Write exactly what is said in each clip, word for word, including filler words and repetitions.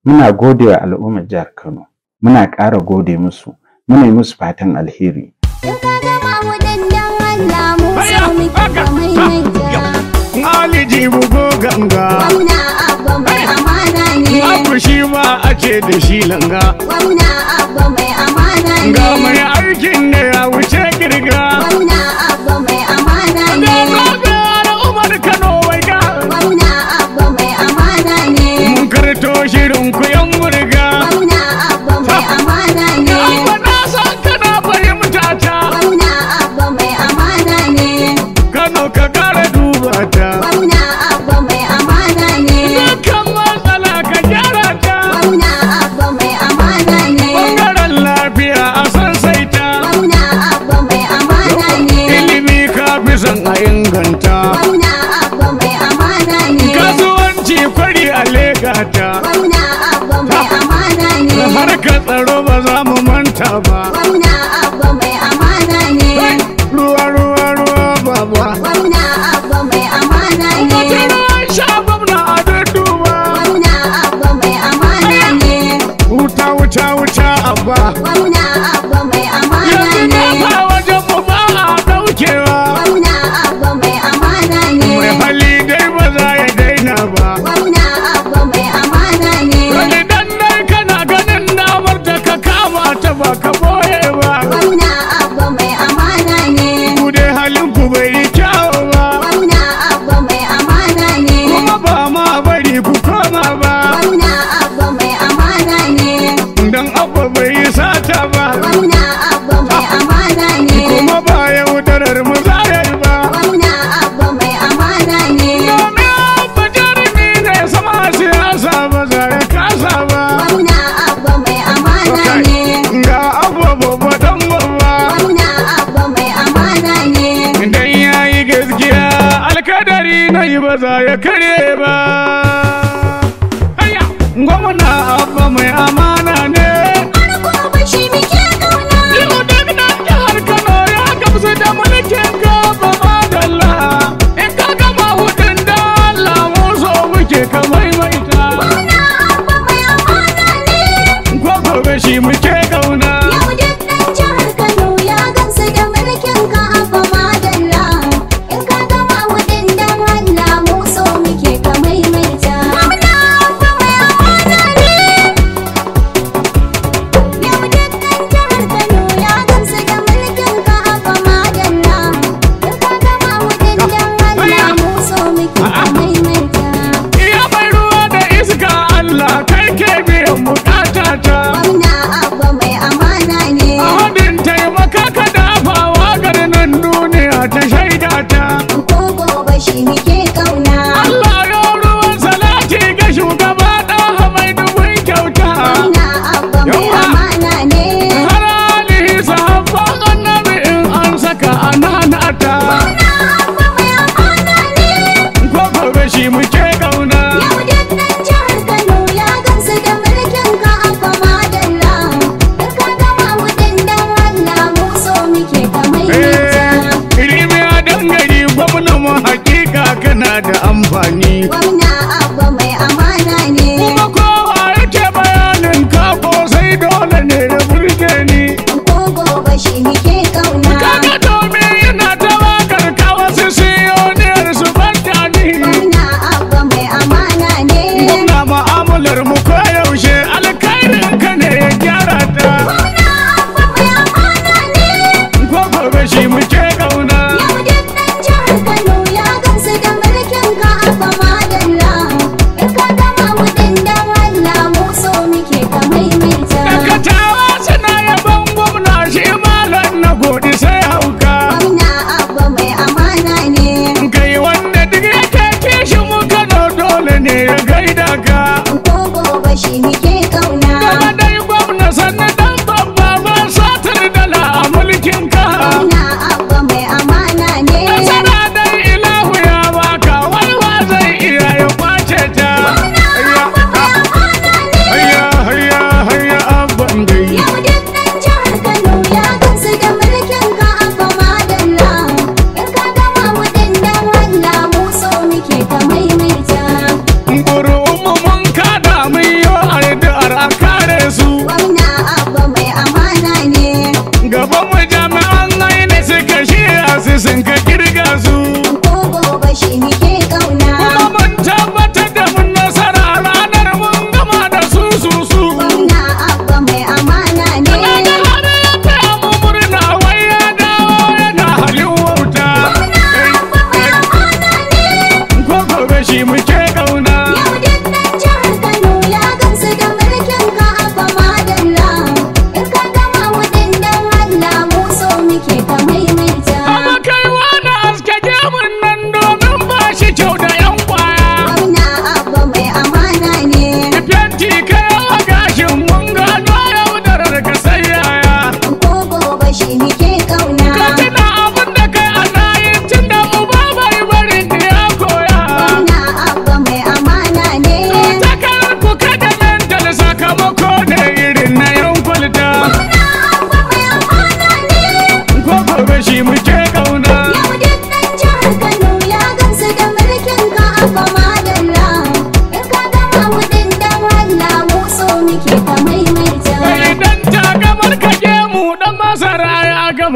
Muna gode wa al'ummar jihar Kano. Muna ƙara gode musu. Muna yi musu fatan alheri. Aliji bugo ganga. Gwamna Abba mai amana ne. Abu shi ma ake da shi langa. Gwamna Abba mai amana ne. Ga mai aikin da ya wuce kirga. Gwamna Abba mai amana ne. Ga Umar Kano wai ga. Gwamna Abba mai amana ne. Mun karto shirin ku yan murga. Gwamna Abba mai amana ne. Abba na san kana fahimta ta. Gwamna Abba mai amana ne. Kano ka kara duba ta. Gwamna Abba mai amana ne. Dukkan matsala ka gyara ta. Gwamna Abba mai amana ne. Bangaren lafiya a san saita. Gwamna Abba mai amana ne. Ilimi ka fi son a inganta. Gwamna Abba mai amana ne. Kasuwanci kwari a legata. Gwamna Abba mai amana ne. Harkar tsaro ba za mu manta ba. Gwamna Abba mai amana ne. Ruwa ruwa ruwa baba. Gwamna Abba mai amana ne. Mutum sha gwamna a dadduba. Gwamna Abba mai amana ne. Wuta wuta wuta abba. Gwamna Abba mai amana Yanzu ne. na fa wajen mu ba a daukewa. Gwamna Abba mai amana ne. Mai hali dai ba za ya daina ba. Gwamna Abba mai amana ne. Wani dan dai kana ganin damar da ka kama ta ba ka boye ba. Gwamna Abba mai amana ne. Ku dai halin ku bai yi kyawu ba. Gwamna Abba mai amana ne. Kuma ba ma bari ku koma ba. Gwamna Abba mai amana ne. Dan abba bai yi sata ba. Gwamna Abba mai amana ne. Kuma ba yaudarar mu za ya yi ba. Gwamna Abba mai amana ne. Domin abba jarumi ne sama siyasa ba za ya kasa ba. Gwamna Abba mai amana ne. Ga abba babba dan babba. Gwamna Abba mai amana ne. Idan ya yi gaskiya alkadari na yi ba za ya kare ba. Hayya! Gwamna abba mai amana ne. Farko ba shi muke kauna. Yau duk nan jihar Kano ya gamsu da mulkin gaba madalla. In ka gama hudun da Allah mu so muke ka maimaita. Gwamna Abba mai amana ne. Ko gobe shi muke kauna. Yau duk ɗan jihar Kano ya gamsu da mulkin ka Abba madalla. In ka gama hudun dan Allah mu so muke ka maimaita. Gwamna Abba mai amana ne. Yau duk ɗan jihar Kano ya gamsu da mulkin ka Abba madalla. In ka gama hudun dan Allah mu so muke ka maimaita. Iya mai ruwa da iska Allah kai ke biyan bukata ta. Gwamna Abba mai amana ne. A hadin taimaka ka dafawa garin duniya ta shaida ta. Ko gobe shi muke kauna. Allah ya ruwan salati ga shugaba ɗan mai dubin kyauta. Gwamna Abba mai amana ne. Har alihi sahabban annabi in an saka ananata. Gwamna Abba mai amana ne. Ko gobe shi muke kauna. Yau duk ɗan jihar Kano ya gamsu da mulkin ka Abba madalla. In ka gama hudun dan Allah mu so muke ka maimaita. Ilimi a dangare gwamnan mu hakika kana da amfani. Gwamna Abba mai amana ne. Kuma kowa yake bayanin kako sai dole ne da burge ni. Ko gobe shi muke kauna. Kaga domin yana ta wakar ka wasu siyoniyar su banta ni. Gwamna Abba mai amana ne. Muna ma'amalar mu koyaushe alkhairin ka ne ya gyara ta. Gwamna Abba mai amana ne. Ko gobe shi muke kauna. Yau duk ɗan jihar Kano ya gamsu da mulkin ka Abba madalla. In ka gama hudun dan Allah mu so muke ka maimaita. Dakatawa suna yaban gwamna shi malam na godi sai hauka. Gwamna Abba mai amana ne. Kai wanda duk yake kishin mu Kano dole ne ya gaida ka. Ko gobe shi muke kauna. Gaba dai gwamna sannan dan babba ba satar dala a mulkin ka. Gwamna Abba mai amana ne. Nasara dai ilahu ya baka wai wa zai iya ya kwace ta. Gwamna Abba mai amana ne. Hayya hayya hayya abban dai. Yau duk ɗan jihar Kano ya gamsu da mulkin ka Abba madalla. In ka gama hudun dan Allah mu so muke ka maimaita. Ƙuri'un mu mun kada mun yi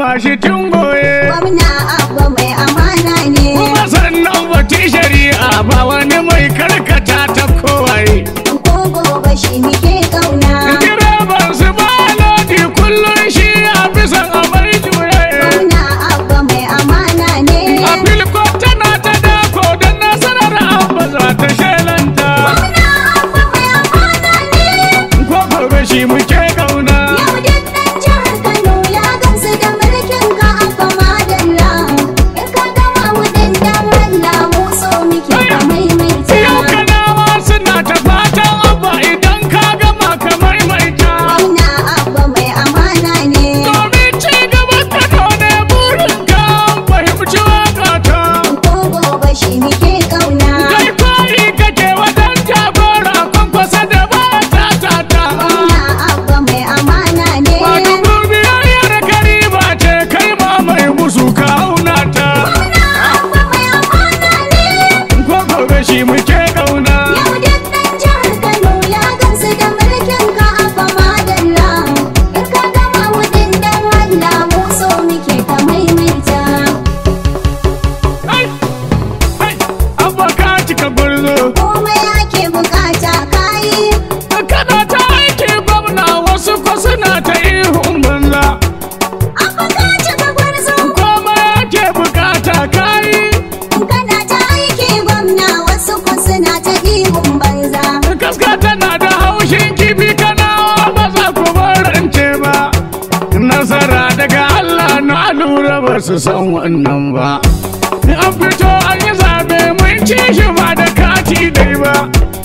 kama shi tun goye. Gwamna Abba mai amana ne. Kuma sannan wata shari'a ba wani mai karkata ta kowaye. Ko gobe shi muke kauna. Direban su ba lodi kullum shi a bisan amai juye. Gwamna Abba mai amana ne. A filko tana ta dako don nasarar Abba za ta shelanta. Gwamna Abba mai amana ne. Ko gobe shi muke kauna. Yau duk ɗan jihar Kano ya gamsu da mulkin ka Abba madalla. In ka gama wuɗin dan Allah mu so muke ka maimaita. Yau kanawa suna ta fatan Abba idan ka gama ka maimaita. Gwamna Abba mai amana ne. Domin ci gaban Kano ne burinka fahimci wakata. Ko gobe shi muke kauna. Kai koyi kake wajen jagora kwankwasa da ba ta ta ta. Gwamna Abba mai amana ne. Wani gurbiyayyar kariba ce kai ma mai musu kauna ta. Gwamna Abba mai amana ne. Ko gobe shi muke kauna. Yau duk ɗan jihar Kano ya gamsu da mulkin ka Abba madalla. In ka gama wuɗin dan Allah mu so muke ka maimaita. Ai, ai, Abba ka cika gwarzo. Komai ake bukata kayi. Kana ta aiki gwamna wasu ko suna ta ihun banza. Abba ka cika gwarzo. Komai ake bukata kayi. Kana ta aiki gwamna wasu ko suna ta ihun banza. Kaska tana da haushin kifi kanawa ba za ku barance ba. Nasara daga Allah na lura ba su san wannan ba. An fito an yi zaɓe mun ci shi ba da kati dai ba.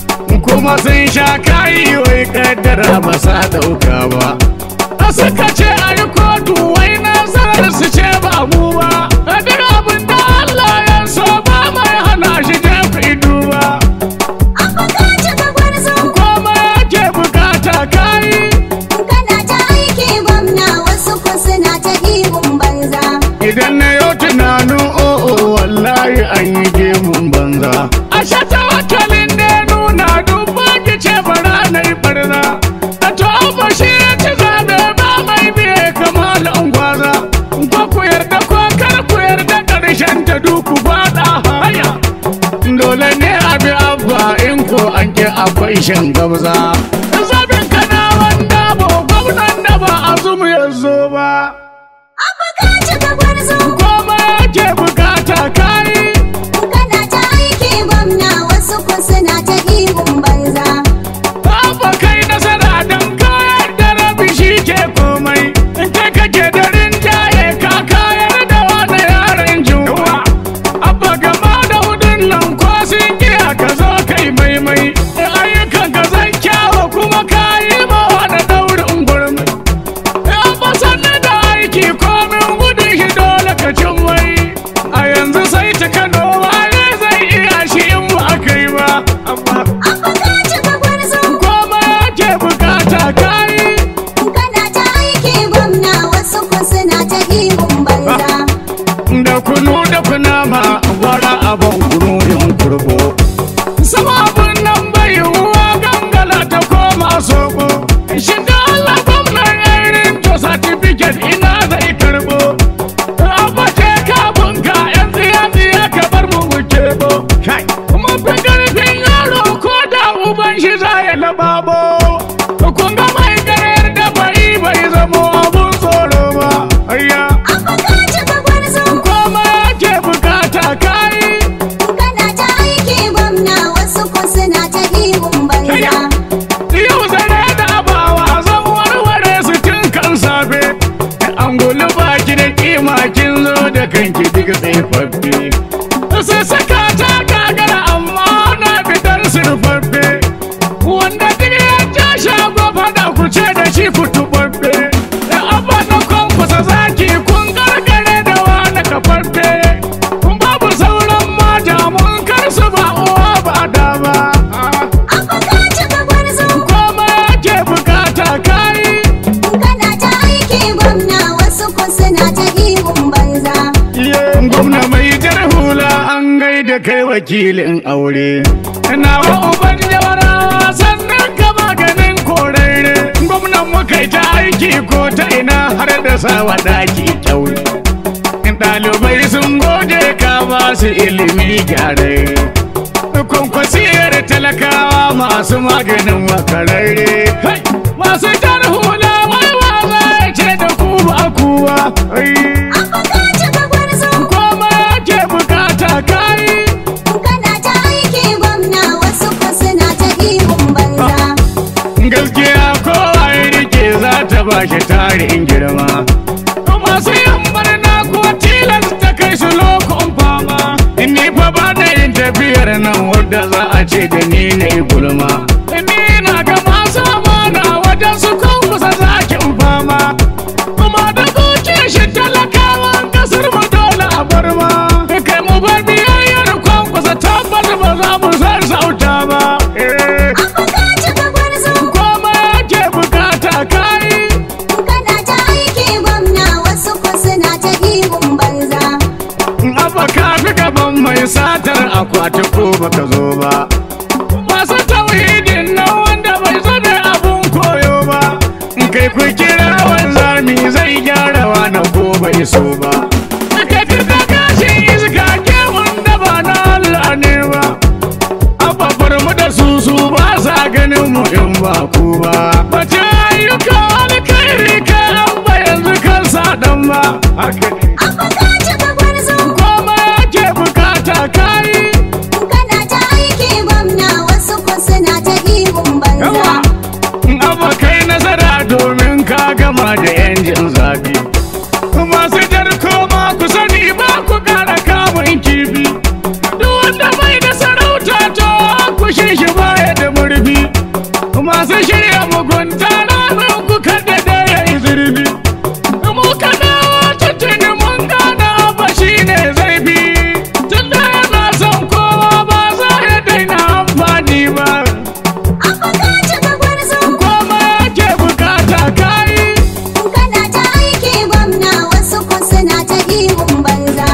Kuma sun sha kayi wai kaddara ba sa ɗauka ba. A suka ce a yi kotu wai nasarar su ce ba mu ba. A duk abin da Allah ya so ba mai hana shi jefi duba. Abba ka cika gwarzo. Komai ake bukata kayi. Kana ta aiki gwamna wasu ko suna ta ihun banza. Idan na yau tunanin o'o wallahi an yi gemun banza. A shata wakalin da ya nuna dubba ki ce bara na yi barna. A to Abba shi ya ci zaɓe ba mai biye kamalan gwaza. Ko ku yarda ko kar ku yarda ƙarshen ta duku faɗa haya. Dole ne a bi Abba in ko an ke akwai shan gabza. Zaɓin kana wanda ba gwamnan da ba a zumu ya zo ba. Abba ka cika gwarzo. Komai ake bukata kayi. Kana ta aiki gwamna wasu ko suna ta ihun banza. Abba kai nasara don kayar da rabi shi ke komai. In kai kake da rinjaye ka kayar da wani yaren juwa. Abba gama da hudun nan ko sun kiya ka zo kai maimai. Ayyukan ka zan kyawa kuma kayi ma wani daurin gurmi. Abba sannan da aiki komin gudun shi dole ka cin wai. A yanzu sai ta Kano wane zai iya shi in ba kai ba. Abba Abba ka cika gwarzo. komai ake bukata kayi. Kana ta aiki gwamna wasu ko suna ta ihun banza. Da kunu da kunama gwara abin gururin kurbo. Sama abin nan bai yiwuwa gangala ta koma soko. Shin da Allah gwamnan irin to certificate ina zai karbo. Abba ce kafin ka yan tsiya tsiya ka bar mu wuce bo. Mun fi karfin yaro ko da uban shi za ya lababo. Kun ga mai karyar da bai bai zamo abun tsoro ba. Ayya. Abba ka cika gwarzo. Komai ake bukata kayi. Kana ta aiki gwamna wasu ko suna ta ihun banza. Yau zare da abawa zan warware su tun kan safe. An gulu baki da kima kin zo da kanki duk tsaifaffe. Sai saka ta gagara amma na fitar surfaffe. Wanda duk ya ja shago fada ku ce da shi ku tubabbe. Da abba na kwankwasa zaki kun gargare da wani kafaffe. Kun babu sauran mata mun kar su ba uwa ba dama. Abba ka cika gwarzo. Komai ake bukata kayi. Kana ta aiki gwamna wasu ko suna ta ihun banza. Gwamna mai jar hula an gaida kai wakilin aure. Nawa uban jawarawa sannan ka maganin korere. Gwamnan muka yi ta aiki ko ta ina har da sawa daki kyaure. ba su ilimi gyare kwankwasiyar talakawa masu maganin makararre masu jar hula wai wa zai ce da ku ba kuwa Abba ka cika gwarzo. koma ke bukata kai Kana ta aiki gwamna wasu ko suna ta ihun banza. gaskiya kowa ya rike za ta ba shi tarin girma masu yin barna ko tilasta kai su lokon fama ni fa ba da yin tafiyar nan wadda za a ce da ni na yi gulma ni na ga masu amana wajen su kan kusa zakin fama kuma da zuke shi talakawan kasar mu dole a bar ma kai mu bar biyayyar kwan kusa tabbas ba za mu san sauta ba eh. Abba ka cika gwarzo. Koma ke bukata kai Kana ta aiki gwamna wasu ko suna ta ihun banza. Abba ka fi gaban mai satar akwati ko baka zo ba masu tauhidin nan wanda bai zabe abun koyo ba kai ku kira wanzami zai gyara wani ko bai so ba kai kirka kashin iska ke wanda ba na Allah ne ba Abba bar mu da su su ba sa ganin mu in ba ku ba bace ayyuka alkhairi kai Abba yanzu kan sa dan ba haka ne Abba ka cika gwarzo. koma ke bukata kai Kana ta aiki gwamna wasu ko suna ta ihun banza. Abba kai nasara domin ka gama da yanjin zabi masu jar koma ku sani ba ku kara kamun kifi duk wanda bai da sarauta to ku shi baya da murfi masu shirya mugunta ranar ku kada da ya yi zurfi mu kada tuntuni mun gada ba shi ne zai fi tun da yana son kowa ba za ya daina amfani ba Abba ka cika gwarzo. koma ke bukata kai Kana ta aiki gwamna wasu ko suna ta ihun banza.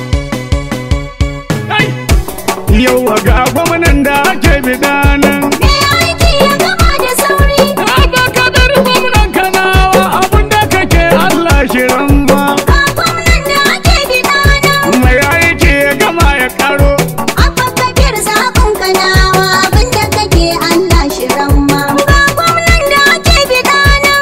yau ga gwamnan da ake bidanan Me aiki ya gama da sauri. Abba kadar gwamnan kanawa abinda kake Allah shirin ba Ga gwamnan da ake bidana. mai aiki ya gama ya karo Abba Kabir zaɓin kanawa abinda kake Allah shirin ma. Ga gwamnan da ake bidana.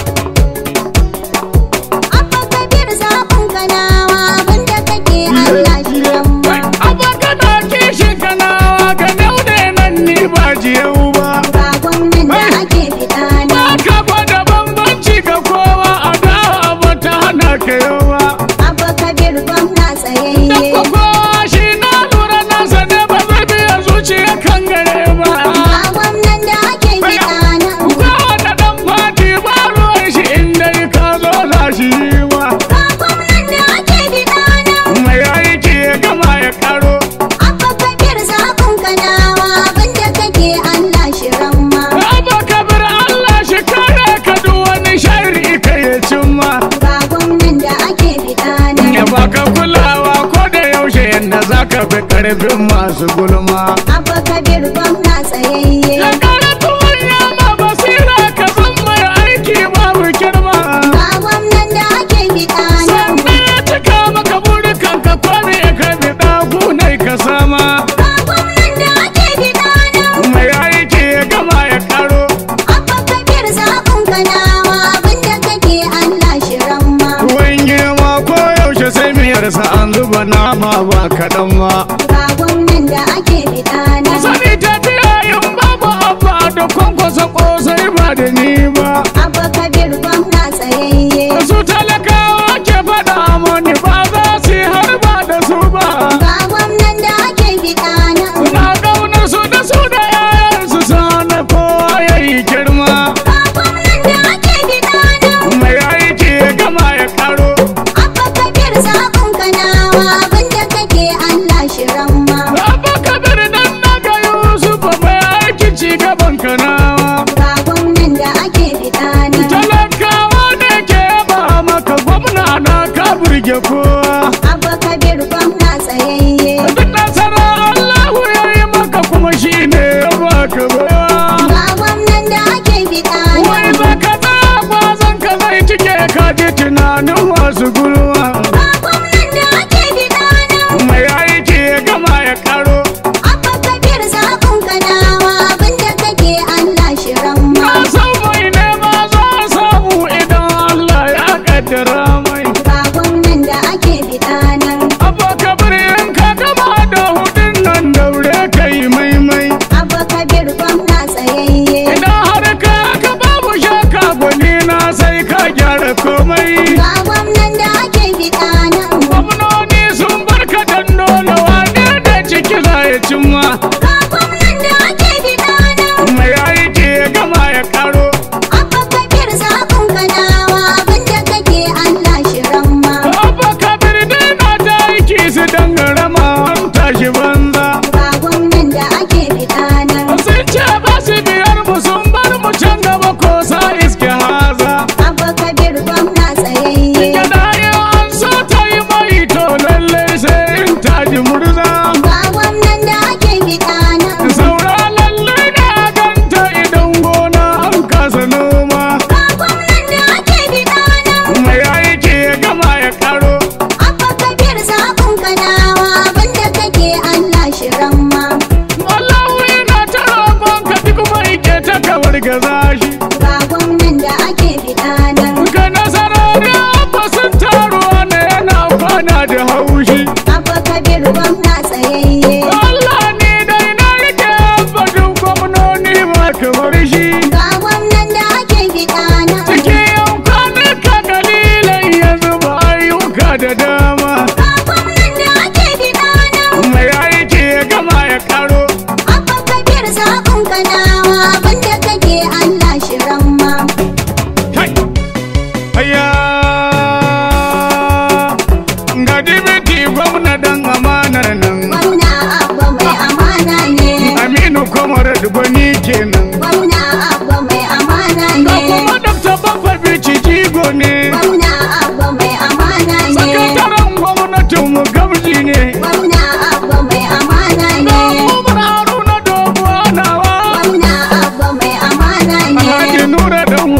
Abba Kabir zaɓin kanawa abinda kake Allah shirin ma. Abba kada kishin kanawa ga daude nan ni ba jiyau ba Ga gwamnan da ake bidana. ba ka gwada bambanci ga kowa a dawa ba ta hana ka yawa Abba Kabir gwamna tsayayye. ko kowa shi na lura nasa ne ba zai biya zuciya kan gare ba Ga gwamnan da ake bidana. Kowane ɗan fati ba ruwan shi inda ka zo za shi yi wa Ga gwamnan da ake bidana. mai aiki ya gama ya karo Abba Kabir zaɓin kanawa abinda kake Allah shirin ma. Abba kabir Allah shi kare ka duk wani shari ka ya cimma Ga gwamnan da ake bidana. ya baka kulawa ko da yaushe yadda za ka fi karfin masu gulma Abba Kabir gwamna tsayayye. ya kare tuwon yamma basira ka san mai aiki babu girma Ga gwamnan da ake bidana. sannan ya cika maka burikan ka kwane ka bi ɗagunai ka sama Ga gwamnan da ake bidana. mai aiki ya gama ya karo Abba Kabir zaɓin kanawa abinda kake Allah shirin ma. tuwon girma ko yaushe sai miyarsa an zuba nama ba kaɗan ba Ga gwamnan da ake bidana. sani tafiya yin babu abba da kwankwasa kosai ba da ni ba Abba Kabir gwamna tsayayye. su talakawa ke faɗa mani ba za su yi har ba da su ba Ga gwamnan da ake bidana. na ƙaunar su da su da yayan su sana kowa ya yi girma Ga gwamnan da ake bidana. mai aiki ya gama ya karo Abba Kabir zaɓin kanawa abinda kake Allah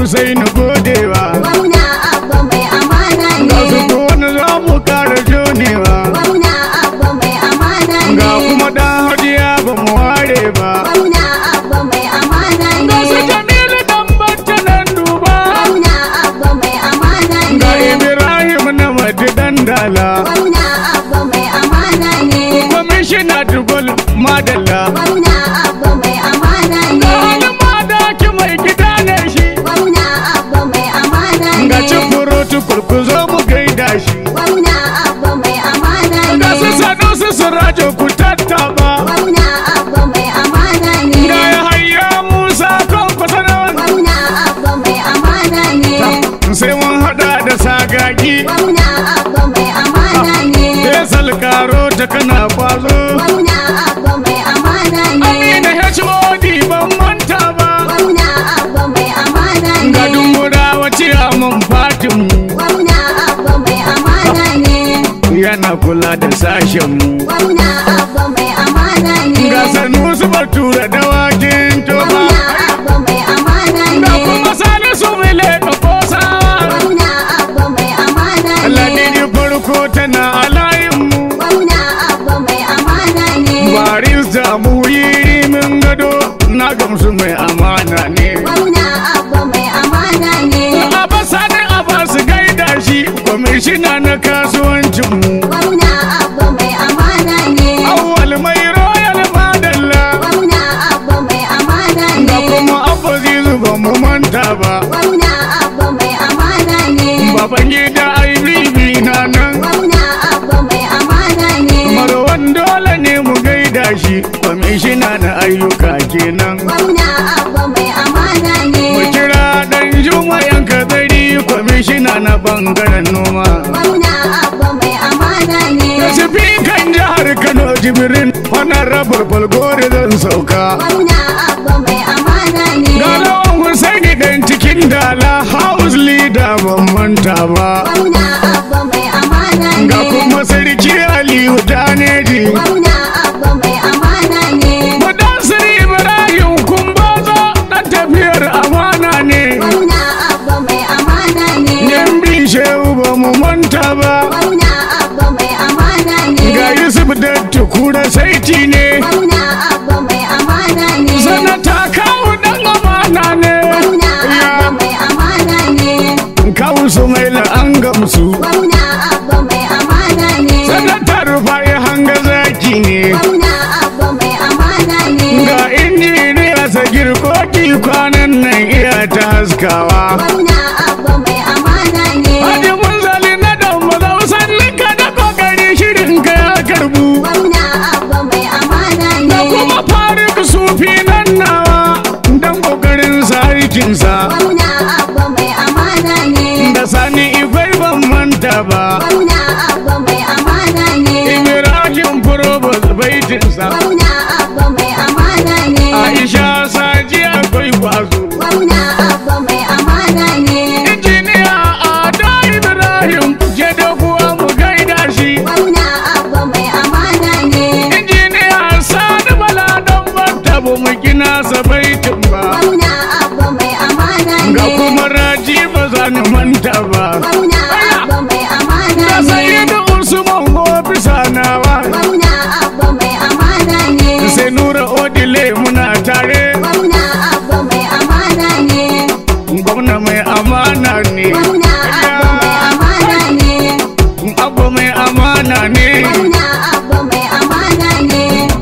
Husaini godewa. Gwamna Abba mai amana ne. Ga su ko wani za mu kara jonewa. Gwamna Abba mai amana ne. Ga kuma dan Hajiya ba mu ware ba. Gwamna Abba mai amana ne. Ga su Jamilu dan Bacci nan duba. Gwamna Abba mai amana ne. Ga Ibrahim na Madi dan Dala. Gwamna Abba mai amana ne. Kwamishina Dugol Madalla. Gwamna Abba mai amana ne. Ga wani madaki mai gida ne shi. Gwamna Abba mai amana ne. Ga cin furutu kurkuzo mu gaida shi. Gwamna Abba mai amana ne. Ga su sanu su surajo ku tattaba. Gwamna Abba mai amana ne. Ga ya hayya Musa kan kwasanan. Gwamna Abba mai amana ne. Sai mun hada da sagagi. Gwamna Abba mai amana ne. Fesal karo ta kana kwazo. Gwamna Abba mai amana ne. Amina H O D ban manta ba. Gwamna Abba mai amana ne. Ga dumbura wace mun fatin mu. Gwamna Abba mai amana ne. Yana kula da sashen mu. Gwamna Abba mai amana ne. Ga Sanusi Bature dawakin toba. Gwamna Abba mai amana Ga ne. kuma Salisu Mile ka kosawa. Gwamna Abba mai amana ne. Ladidi farko tana a layin mu. Gwamna Abba mai amana ne. Barista muhiri min gado na gamsu mai amana ne. Gwamna Abba mai amana ne. Abasa ne Abasu gaida shi kwamishina na kasuwancin mu. Gwamna Abba mai amana ne. Awwal mai royal madalla. Gwamna Abba mai amana Ga ne. kuma Abba Zizu ba mu manta ba. Gwamna Abba mai amana ne. Baban gida ai bibi na nan. Gwamna Abba mai amana ne. Marwan dole ne mu gaida shi kwamishina na ayyuka kenan. Gwamna Abba mai amana ne. Mu kira dan Juma yan kadari kwamishina na bangaren noma. Gwamna Abba mai amana ne. Da sifikan jihar Kano Jibrin honorable Falgore zan sauka. Gwamna Abba mai amana ne. Ga lawan Husaini dan cikin Dala house leader ban manta ba. Gwamna Abba mai amana ne. Ga kuma sarki Aliyu Daneji. Gwamna Abba mai amana ne. Mudassir Ibrahim Kumbazo dan tafiyar amana ne. Gwamna Abba mai amana ne. Yambi Shehu ba mu manta ba. Gwamna Abba mai amana ne. Ga Yusuf Dattu kura saiti ne. Gwamna Abba mai amana ne. Sanata kawu dan amana ne. Gwamna Abba mai amana ne. Kawu Sumaila an gamsu. Gwamna Abba mai amana ne. Sanata Rufai hanga zaki ne. Gwamna Abba mai amana ne. Ga injiniya Sagir Koki kwanan nan iya ta haskawa. Gwamna Abba mai amana ne. Haji Munzali na dan mazausan nika da kokari shirin ka ya karbu. Gwamna Abba mai amana Da ne. kuma Farik Sufi nan nawa dan kokarin sa aikinsa. Gwamna Abba mai amana ne. Da Sani Igwai ban manta ba. Gwamna Abba mai amana ne. Ibrahim Probos baitinsa. Gwamna Abba mai amana ne. Aisha Saji akwai kwazo. Gwamna Abba mai amana ne. Injiniya Ada Ibrahim je da kuwa mu gaida shi. Gwamna Abba mai amana ne. Injiniya Sani Bala dan banta bu mu gina sa baitin ba. Gwamna Abba mai amana ne. Ga kuma Raji ba za ni manta ba. Gwamna Abba mai amana Da ne. Sayyidu Usman ofisa nawa. Gwamna Abba mai amana ne. Sai Nura Odile muna tare. Gwamna Abba mai amana ne. Gwamna mai amana ne. Gwamna Abba mai amana ne. Abba mai amana ne. Gwamna Abba mai amana ne.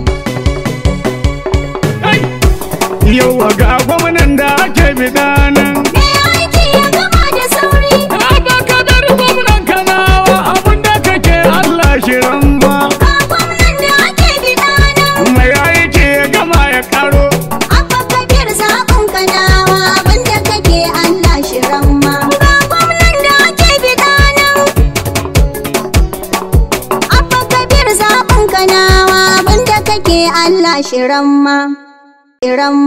Ai! Yau ga gwamnan da ake bidanan. Me aiki ya gama da sauri. Abba kadar gwamnan Kanawa abinda kake Allah shirin ba. Ga gwamnan da ake bida nan. Mai aiki ya gama ya karo. Abba Kabir zaɓin Kanawa abinda kake Allah shirin ma. Ga gwamnan da ake bida nan. Abba Kabir zaɓin Kanawa abinda kake Allah shirin ma. Shirin